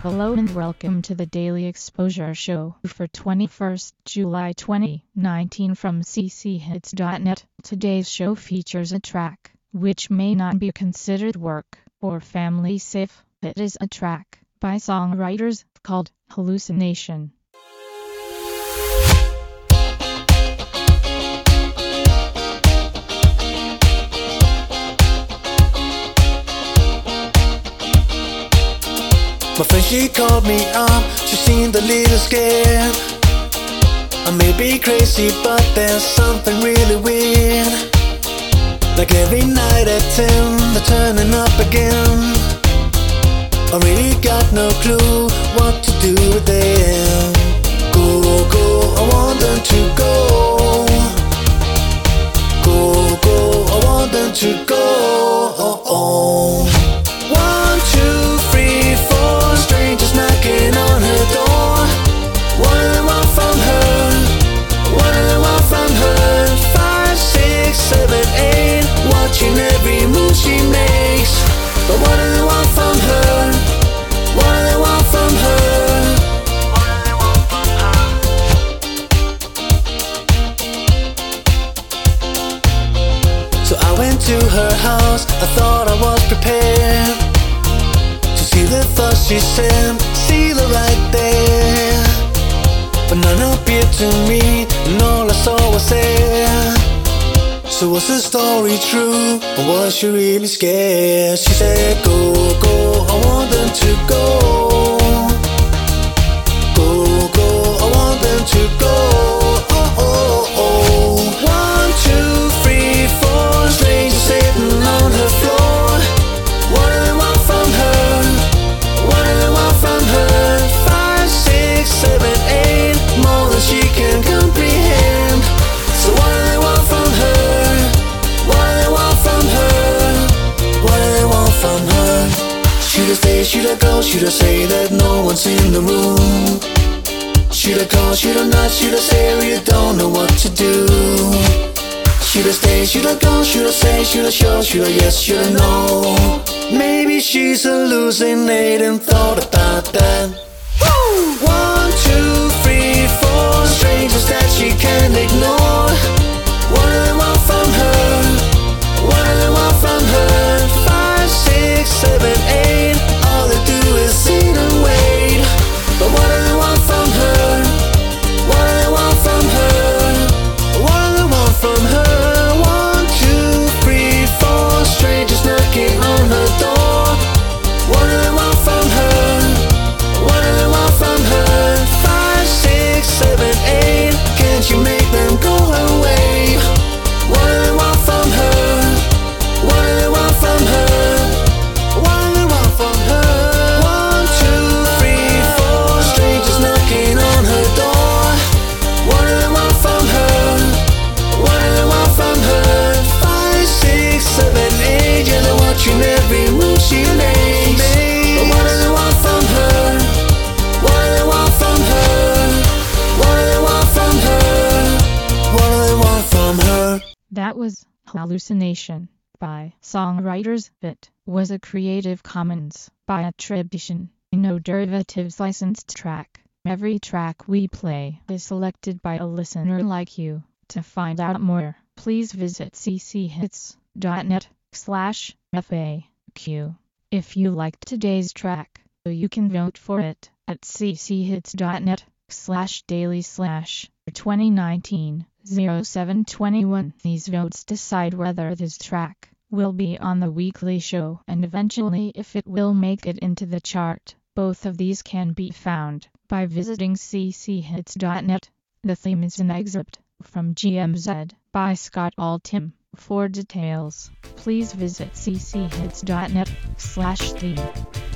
Hello and welcome to the Daily Exposure Show for 21st July 2019 from cchits.net. Today's show features a track which may not be considered work or family safe. It is a track by songwriters called Hallucination. My friend, she called me up, she seemed a little scared. I may be crazy, but there's something really weird. Like every night at 10, they're turning up again. I really got no clue what to do with them. Go, go, I want them to go. Go, go, I want them to go. Oh, oh. 1, 2, 3, 4 strangers knocking on her door. What do they want from her? What do they want from her? 5, 6, 7, 8 watching every move she makes. But what do they want from her? What do they want from her? What do they want from her? So I went to her house, I thought I was prepared to see the thoughts she sent, seal her right there. But none appeared to me, and all I saw was air. So was the story true, or was she really scared? She said, go, go, I want them to go. Go, go, I want them to go. Oh, oh, oh. 1, 2, 3, 4 strangers sitting on her floor. What do they want from her? What do they want from her? 5, 6, 7, 8 more than she can comprehend. So what do they want from her? What do they want from her? What do they want from her? Should I stay, should I go, should I say that no one's in the room? Should I call, should I not, should I say I really don't know what to do? Should I stay, should I go, should I say, should I show, should I yes, should I no? Maybe she's hallucinating, thought about that. Woo! 1, 2, 3, 4 strangers that she can't ignore. What do they want from her? What do they want from her? 5, 6, 7, 8 all they do is sit and wait. But what do they want from her? What do they want from her? What do they want from her? 1, 2, 3, 4 strangers knocking on her door. What do they want from her? What do they want from her? 5, 6, 7, 8 can't you make them go away? What do they want from her? What do they want from her? What do they want from her? 1, 2, 3, 4 strangers knocking on her door. What do they want from her? What do they want from her? 5, 6, 7, 8 yeah, they're watching every move she makes. But what do they want from her? What do they want from her? What do they want from her? What do they want from her? That was Hallucination by songwriters. It was a Creative Commons by attribution, no derivatives licensed track. Every track we play is selected by a listener like you. To find out more, please visit cchits.net/FAQ. If you liked today's track, you can vote for it at cchits.net/daily/2019-0721. These votes decide whether this track will be on the weekly show and eventually if it will make it into the chart. Both of these can be found by visiting cchits.net. The theme is an excerpt from GMZ by Scott Altham. For details, please visit cchits.net/theme.